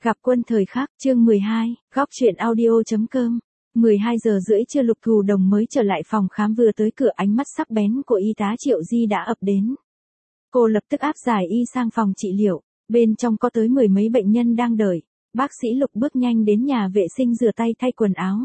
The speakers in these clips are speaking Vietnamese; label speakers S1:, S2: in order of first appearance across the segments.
S1: Gặp quân thời khắc, chương 12, góc truyện audio.com. 12 giờ rưỡi trưa Lục Thù Đồng mới trở lại phòng khám, vừa tới cửa ánh mắt sắc bén của y tá Triệu Di đã ập đến. Cô lập tức áp giải y sang phòng trị liệu, bên trong có tới 10 mấy bệnh nhân đang đợi. Bác sĩ Lục bước nhanh đến nhà vệ sinh rửa tay thay quần áo.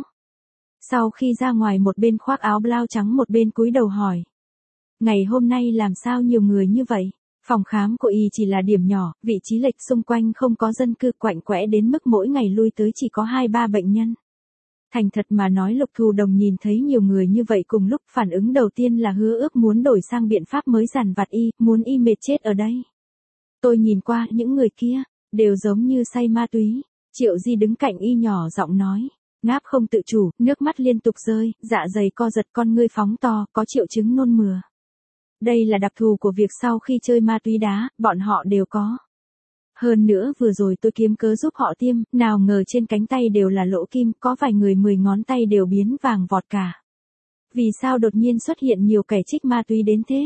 S1: Sau khi ra ngoài, một bên khoác áo blau trắng một bên cúi đầu hỏi. Ngày hôm nay làm sao nhiều người như vậy? Phòng khám của y chỉ là điểm nhỏ, vị trí lệch xung quanh không có dân cư, quạnh quẽ đến mức mỗi ngày lui tới chỉ có 2-3 bệnh nhân. Thành thật mà nói, Lục Thù Đồng nhìn thấy nhiều người như vậy cùng lúc, phản ứng đầu tiên là hứa ước muốn đổi sang biện pháp mới dằn vặt y, muốn y mệt chết ở đây. Tôi nhìn qua, những người kia, đều giống như say ma túy. Triệu Di đứng cạnh y nhỏ giọng nói. Ngáp không tự chủ, nước mắt liên tục rơi, dạ dày co giật, con ngươi phóng to, có triệu chứng nôn mửa. Đây là đặc thù của việc sau khi chơi ma túy đá, bọn họ đều có. Hơn nữa vừa rồi tôi kiếm cớ giúp họ tiêm, nào ngờ trên cánh tay đều là lỗ kim, có vài người 10 ngón tay đều biến vàng vọt cả. Vì sao đột nhiên xuất hiện nhiều kẻ trích ma túy đến thế?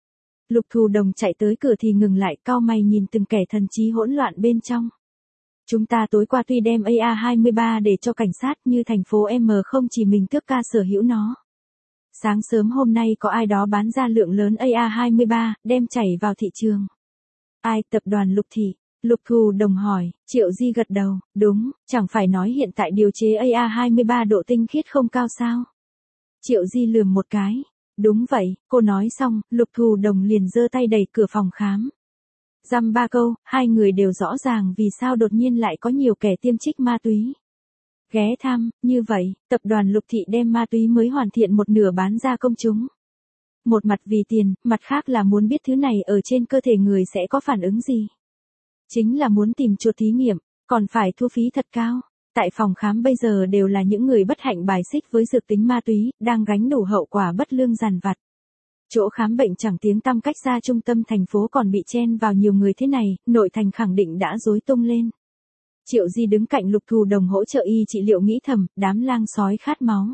S1: Lục Thù Đồng chạy tới cửa thì ngừng lại, cau mày nhìn từng kẻ thần trí hỗn loạn bên trong. Chúng ta tối qua tuy đem AA23 để cho cảnh sát, như thành phố M không chỉ mình tước ca sở hữu nó. Sáng sớm hôm nay có ai đó bán ra lượng lớn AA23, đem chảy vào thị trường. Ai? Tập đoàn Lục Thị. Lục Thù Đồng hỏi. Triệu Di gật đầu. Đúng, chẳng phải nói hiện tại điều chế AA23 độ tinh khiết không cao sao? Triệu Di lườm một cái. Đúng vậy, cô nói xong, Lục Thù Đồng liền giơ tay đẩy cửa phòng khám. Dăm ba câu, hai người đều rõ ràng vì sao đột nhiên lại có nhiều kẻ tiêm trích ma túy. Ghé thăm, như vậy, tập đoàn Lục Thị đem ma túy mới hoàn thiện một nửa bán ra công chúng. Một mặt vì tiền, mặt khác là muốn biết thứ này ở trên cơ thể người sẽ có phản ứng gì. Chính là muốn tìm chuột thí nghiệm, còn phải thu phí thật cao. Tại phòng khám bây giờ đều là những người bất hạnh bài xích với dược tính ma túy, đang gánh đủ hậu quả bất lương dằn vặt. Chỗ khám bệnh chẳng tiếng tăm cách xa trung tâm thành phố còn bị chen vào nhiều người thế này, nội thành khẳng định đã rối tung lên. Triệu Di đứng cạnh Lục Thù Đồng hỗ trợ y trị liệu, nghĩ thầm, đám lang sói khát máu.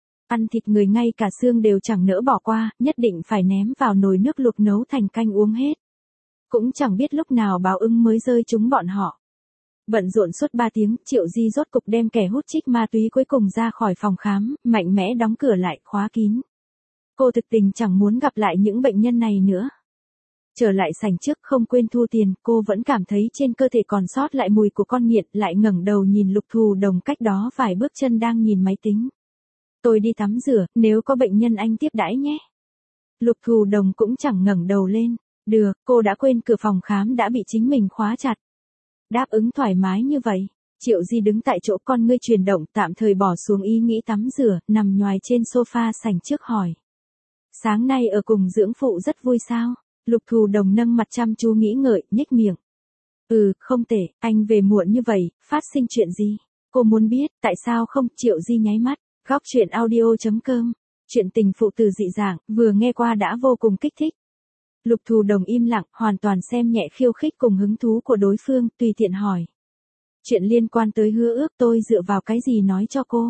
S1: Ăn thịt người ngay cả xương đều chẳng nỡ bỏ qua, nhất định phải ném vào nồi nước luộc nấu thành canh uống hết. Cũng chẳng biết lúc nào báo ứng mới rơi trúng bọn họ. Bận rộn suốt 3 tiếng, Triệu Di rốt cục đem kẻ hút trích ma túy cuối cùng ra khỏi phòng khám, mạnh mẽ đóng cửa lại, khóa kín. Cô thực tình chẳng muốn gặp lại những bệnh nhân này nữa. Trở lại sảnh trước không quên thu tiền, cô vẫn cảm thấy trên cơ thể còn sót lại mùi của con nghiện, lại ngẩng đầu nhìn Lục Thù Đồng cách đó vài bước chân đang nhìn máy tính. Tôi đi tắm rửa, nếu có bệnh nhân anh tiếp đãi nhé. Lục Thù Đồng cũng chẳng ngẩng đầu lên. Được, cô đã quên cửa phòng khám đã bị chính mình khóa chặt. Đáp ứng thoải mái như vậy. Triệu Di đứng tại chỗ, con ngươi chuyển động, tạm thời bỏ xuống ý nghĩ tắm rửa, nằm nhoài trên sofa sảnh trước hỏi. Sáng nay ở cùng dưỡng phụ rất vui sao? Lục Thù Đồng nâng mặt chăm chú nghĩ ngợi, nhếch miệng. Không tệ, anh về muộn như vậy, phát sinh chuyện gì? Cô muốn biết, tại sao không? Triệu Di nháy mắt. Góc truyện audio.com. Chuyện tình phụ tử dị dạng, vừa nghe qua đã vô cùng kích thích. Lục Thù Đồng im lặng, hoàn toàn xem nhẹ khiêu khích cùng hứng thú của đối phương, tùy tiện hỏi. Chuyện liên quan tới hứa ước tôi dựa vào cái gì nói cho cô?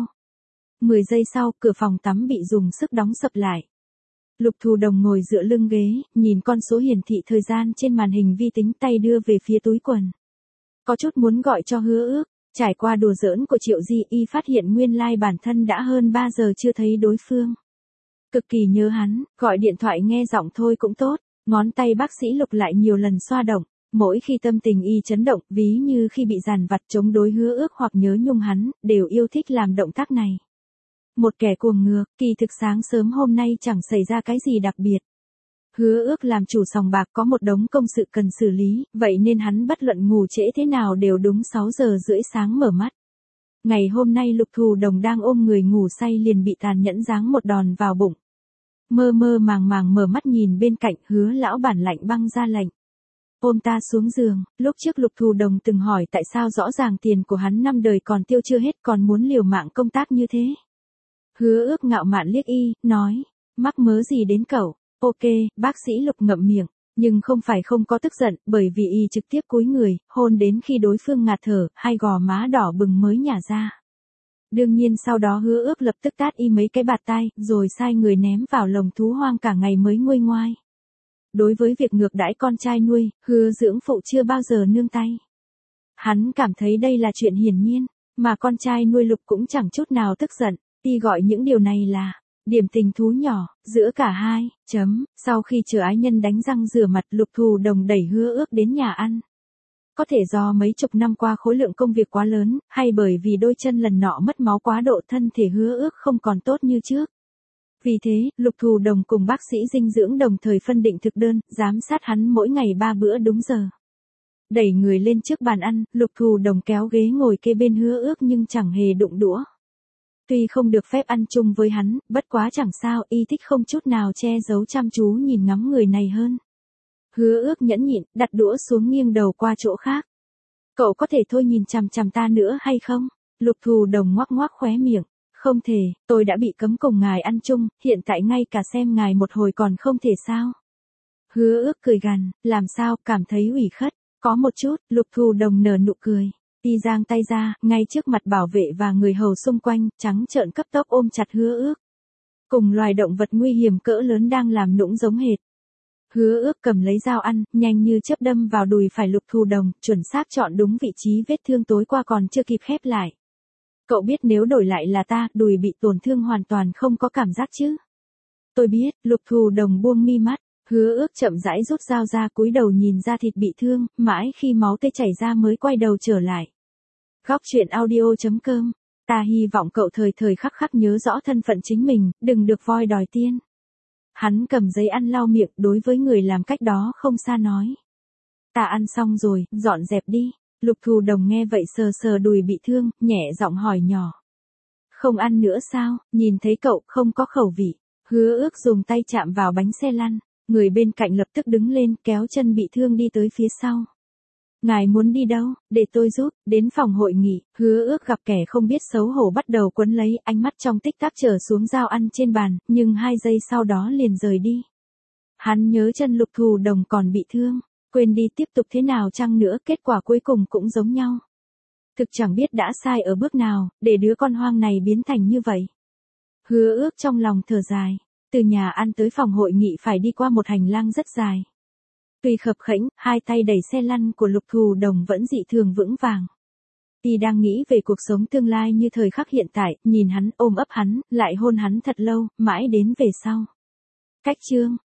S1: 10 giây sau, cửa phòng tắm bị dùng sức đóng sập lại. Lục Thù Đồng ngồi dựa lưng ghế, nhìn con số hiển thị thời gian trên màn hình vi tính, tay đưa về phía túi quần. Có chút muốn gọi cho hứa ước, trải qua đùa giỡn của Triệu Di, y phát hiện nguyên lai bản thân đã hơn 3 giờ chưa thấy đối phương. Cực kỳ nhớ hắn, gọi điện thoại nghe giọng thôi cũng tốt. Ngón tay bác sĩ Lục lại nhiều lần xoa động, mỗi khi tâm tình y chấn động, ví như khi bị dằn vặt chống đối hứa ước hoặc nhớ nhung hắn, đều yêu thích làm động tác này. Một kẻ cuồng ngược, kỳ thực sáng sớm hôm nay chẳng xảy ra cái gì đặc biệt. Hứa ước làm chủ sòng bạc có một đống công sự cần xử lý, vậy nên hắn bất luận ngủ trễ thế nào đều đúng 6 giờ rưỡi sáng mở mắt. Ngày hôm nay Lục Thù Đồng đang ôm người ngủ say liền bị tàn nhẫn giáng một đòn vào bụng. Mơ mơ màng màng mở mắt nhìn bên cạnh, Hứa lão bản lạnh băng ra lệnh. Ôm ta xuống giường. Lúc trước Lục Thù Đồng từng hỏi tại sao rõ ràng tiền của hắn 5 đời còn tiêu chưa hết còn muốn liều mạng công tác như thế. Hứa ước ngạo mạn liếc y, nói, mắc mớ gì đến cậu? Ok, bác sĩ Lục ngậm miệng, nhưng không phải không có tức giận, bởi vì y trực tiếp cúi người, hôn đến khi đối phương ngạt thở, hai gò má đỏ bừng mới nhả ra. Đương nhiên sau đó hứa ước lập tức tát y mấy cái bạt tai, rồi sai người ném vào lồng thú hoang cả ngày mới nguôi ngoai. Đối với việc ngược đãi con trai nuôi, Hứa dưỡng phụ chưa bao giờ nương tay. Hắn cảm thấy đây là chuyện hiển nhiên, mà con trai nuôi Lục cũng chẳng chút nào tức giận, y gọi những điều này là điểm tình thú nhỏ giữa cả hai. Sau khi chờ ái nhân đánh răng rửa mặt, Lục Thù Đồng đẩy Hứa Ước đến nhà ăn. Có thể do mấy chục năm qua khối lượng công việc quá lớn, hay bởi vì đôi chân lần nọ mất máu quá độ thân thể Hứa Ước không còn tốt như trước. Vì thế, Lục Thù Đồng cùng bác sĩ dinh dưỡng đồng thời phân định thực đơn, giám sát hắn mỗi ngày 3 bữa đúng giờ. Đẩy người lên trước bàn ăn, Lục Thù Đồng kéo ghế ngồi kê bên Hứa Ước nhưng chẳng hề đụng đũa. Tuy không được phép ăn chung với hắn, bất quá chẳng sao, y thích không chút nào che giấu chăm chú nhìn ngắm người này hơn. Hứa Ước nhẫn nhịn, đặt đũa xuống nghiêng đầu qua chỗ khác. Cậu có thể thôi nhìn chằm chằm ta nữa hay không? Lục Thù Đồng ngoác ngoác khóe miệng. Không thể, tôi đã bị cấm cùng ngài ăn chung, hiện tại ngay cả xem ngài một hồi còn không thể sao? Hứa Ước cười gằn, làm sao, cảm thấy ủy khuất? Có một chút. Lục Thù Đồng nở nụ cười. Y giang tay ra, ngay trước mặt bảo vệ và người hầu xung quanh, trắng trợn cấp tốc ôm chặt Hứa Ước. Cùng loài động vật nguy hiểm cỡ lớn đang làm nũng giống hệt. Hứa Ước cầm lấy dao ăn, nhanh như chớp đâm vào đùi phải Lục Thù Đồng, chuẩn xác chọn đúng vị trí vết thương tối qua còn chưa kịp khép lại. Cậu biết nếu đổi lại là ta, đùi bị tổn thương hoàn toàn không có cảm giác chứ? Tôi biết. Lục Thù Đồng buông mi mắt. Hứa Ước chậm rãi rút dao ra, cúi đầu nhìn da thịt bị thương, mãi khi máu tê chảy ra mới quay đầu trở lại. Góc truyện audio.com. Ta hy vọng cậu thời thời khắc khắc nhớ rõ thân phận chính mình, đừng được voi đòi tiên. Hắn cầm giấy ăn lau miệng, đối với người làm cách đó không xa nói. Ta ăn xong rồi, dọn dẹp đi. Lục Thù Đồng nghe vậy sờ sờ đùi bị thương, nhẹ giọng hỏi nhỏ. Không ăn nữa sao? Nhìn thấy cậu không có khẩu vị. Hứa Ước dùng tay chạm vào bánh xe lăn. Người bên cạnh lập tức đứng lên, kéo chân bị thương đi tới phía sau. Ngài muốn đi đâu? Để tôi giúp. Đến phòng hội nghị. Hứa Ước gặp kẻ không biết xấu hổ bắt đầu quấn lấy, ánh mắt trong tích tắc trở xuống dao ăn trên bàn, nhưng 2 giây sau đó liền rời đi. Hắn nhớ chân Lục Thù Đồng còn bị thương. Quên đi, tiếp tục thế nào chăng nữa, kết quả cuối cùng cũng giống nhau. Thực chẳng biết đã sai ở bước nào, để đứa con hoang này biến thành như vậy. Hứa Ước trong lòng thở dài. Từ nhà ăn tới phòng hội nghị phải đi qua một hành lang rất dài. Tuy khập khẽnh, 2 tay đẩy xe lăn của Lục Thù Đồng vẫn dị thường vững vàng. Y đang nghĩ về cuộc sống tương lai như thời khắc hiện tại, nhìn hắn, ôm ấp hắn, lại hôn hắn thật lâu, mãi đến về sau. Cách chương